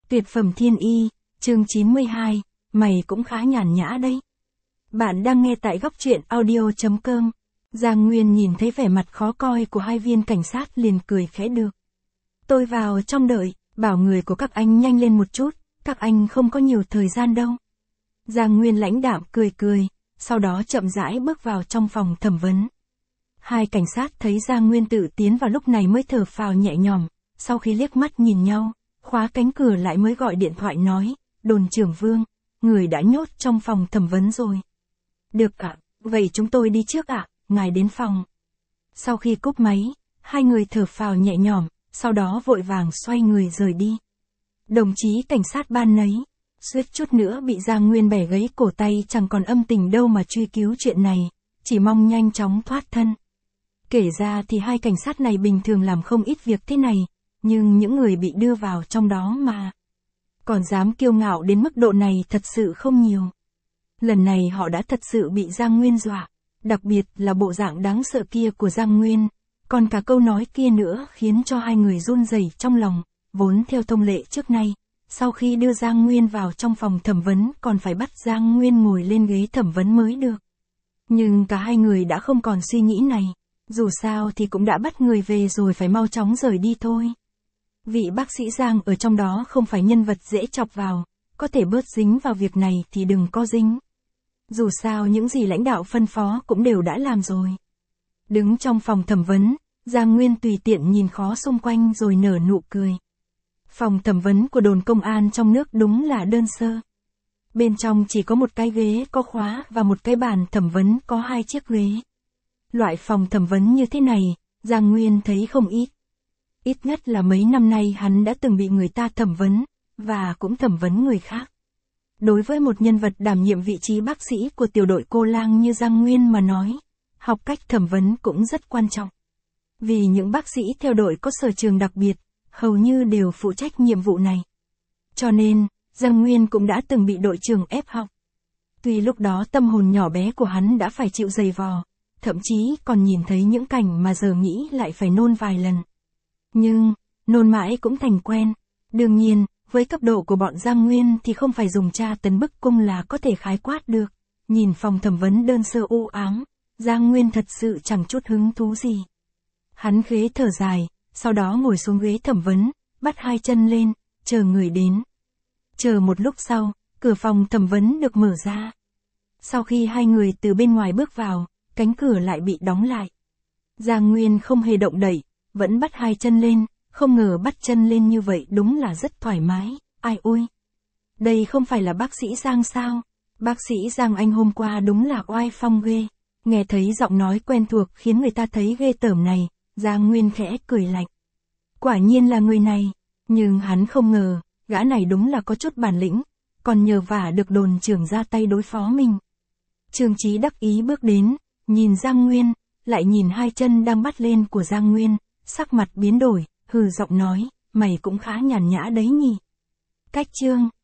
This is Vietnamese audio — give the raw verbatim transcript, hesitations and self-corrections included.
Tuyệt phẩm thiên y, chương chín mươi hai, mày cũng khá nhàn nhã đấy. Bạn đang nghe tại góc truyện audio.com. Giang Nguyên nhìn thấy vẻ mặt khó coi của hai viên cảnh sát liền cười khẽ được. Tôi vào trong đợi, bảo người của các anh nhanh lên một chút, các anh không có nhiều thời gian đâu. Giang Nguyên lãnh đạm cười cười, sau đó chậm rãi bước vào trong phòng thẩm vấn. Hai cảnh sát thấy Giang Nguyên tự tiến vào lúc này mới thở phào nhẹ nhõm, sau khi liếc mắt nhìn nhau, khóa cánh cửa lại mới gọi điện thoại nói, đồn trưởng Vương, người đã nhốt trong phòng thẩm vấn rồi. Được ạ, vậy chúng tôi đi trước ạ, ngài đến phòng. Sau khi cúp máy, hai người thở phào nhẹ nhõm, sau đó vội vàng xoay người rời đi. Đồng chí cảnh sát ban nấy, suýt chút nữa bị Giang Nguyên bẻ gãy cổ tay chẳng còn âm tình đâu mà truy cứu chuyện này, chỉ mong nhanh chóng thoát thân. Kể ra thì hai cảnh sát này bình thường làm không ít việc thế này, nhưng những người bị đưa vào trong đó mà còn dám kiêu ngạo đến mức độ này thật sự không nhiều. Lần này họ đã thật sự bị Giang Nguyên dọa, đặc biệt là bộ dạng đáng sợ kia của Giang Nguyên, còn cả câu nói kia nữa khiến cho hai người run rẩy trong lòng, vốn theo thông lệ trước nay, sau khi đưa Giang Nguyên vào trong phòng thẩm vấn còn phải bắt Giang Nguyên ngồi lên ghế thẩm vấn mới được. Nhưng cả hai người đã không còn suy nghĩ này, dù sao thì cũng đã bắt người về rồi phải mau chóng rời đi thôi. Vị bác sĩ Giang ở trong đó không phải nhân vật dễ chọc vào, có thể bớt dính vào việc này thì đừng có dính. Dù sao những gì lãnh đạo phân phó cũng đều đã làm rồi. Đứng trong phòng thẩm vấn, Giang Nguyên tùy tiện nhìn khó xung quanh rồi nở nụ cười. Phòng thẩm vấn của đồn công an trong nước đúng là đơn sơ. Bên trong chỉ có một cái ghế có khóa và một cái bàn thẩm vấn có hai chiếc ghế. Loại phòng thẩm vấn như thế này, Giang Nguyên thấy không ít. Ít nhất là mấy năm nay hắn đã từng bị người ta thẩm vấn, và cũng thẩm vấn người khác. Đối với một nhân vật đảm nhiệm vị trí bác sĩ của tiểu đội Cô Lang như Giang Nguyên mà nói, học cách thẩm vấn cũng rất quan trọng. Vì những bác sĩ theo đội có sở trường đặc biệt, hầu như đều phụ trách nhiệm vụ này. Cho nên, Giang Nguyên cũng đã từng bị đội trưởng ép học. Tuy lúc đó tâm hồn nhỏ bé của hắn đã phải chịu giày vò, thậm chí còn nhìn thấy những cảnh mà giờ nghĩ lại phải nôn vài lần. Nhưng, nôn mãi cũng thành quen. Đương nhiên, với cấp độ của bọn Giang Nguyên thì không phải dùng tra tấn bức cung là có thể khái quát được. Nhìn phòng thẩm vấn đơn sơ u ám, Giang Nguyên thật sự chẳng chút hứng thú gì. Hắn khế thở dài, sau đó ngồi xuống ghế thẩm vấn, bắt hai chân lên, chờ người đến. Chờ một lúc sau, cửa phòng thẩm vấn được mở ra. Sau khi hai người từ bên ngoài bước vào, cánh cửa lại bị đóng lại. Giang Nguyên không hề động đậy, vẫn bắt hai chân lên, không ngờ bắt chân lên như vậy đúng là rất thoải mái, ai ôi. Đây không phải là bác sĩ Giang sao? Bác sĩ Giang anh hôm qua đúng là oai phong ghê. Nghe thấy giọng nói quen thuộc khiến người ta thấy ghê tởm này, Giang Nguyên khẽ cười lạnh. Quả nhiên là người này, nhưng hắn không ngờ, gã này đúng là có chút bản lĩnh, còn nhờ vả được đồn trưởng ra tay đối phó mình. Trương Chí đắc ý bước đến, nhìn Giang Nguyên, lại nhìn hai chân đang bắt lên của Giang Nguyên, sắc mặt biến đổi, hừ giọng nói, mày cũng khá nhàn nhã đấy nhỉ. Cách chương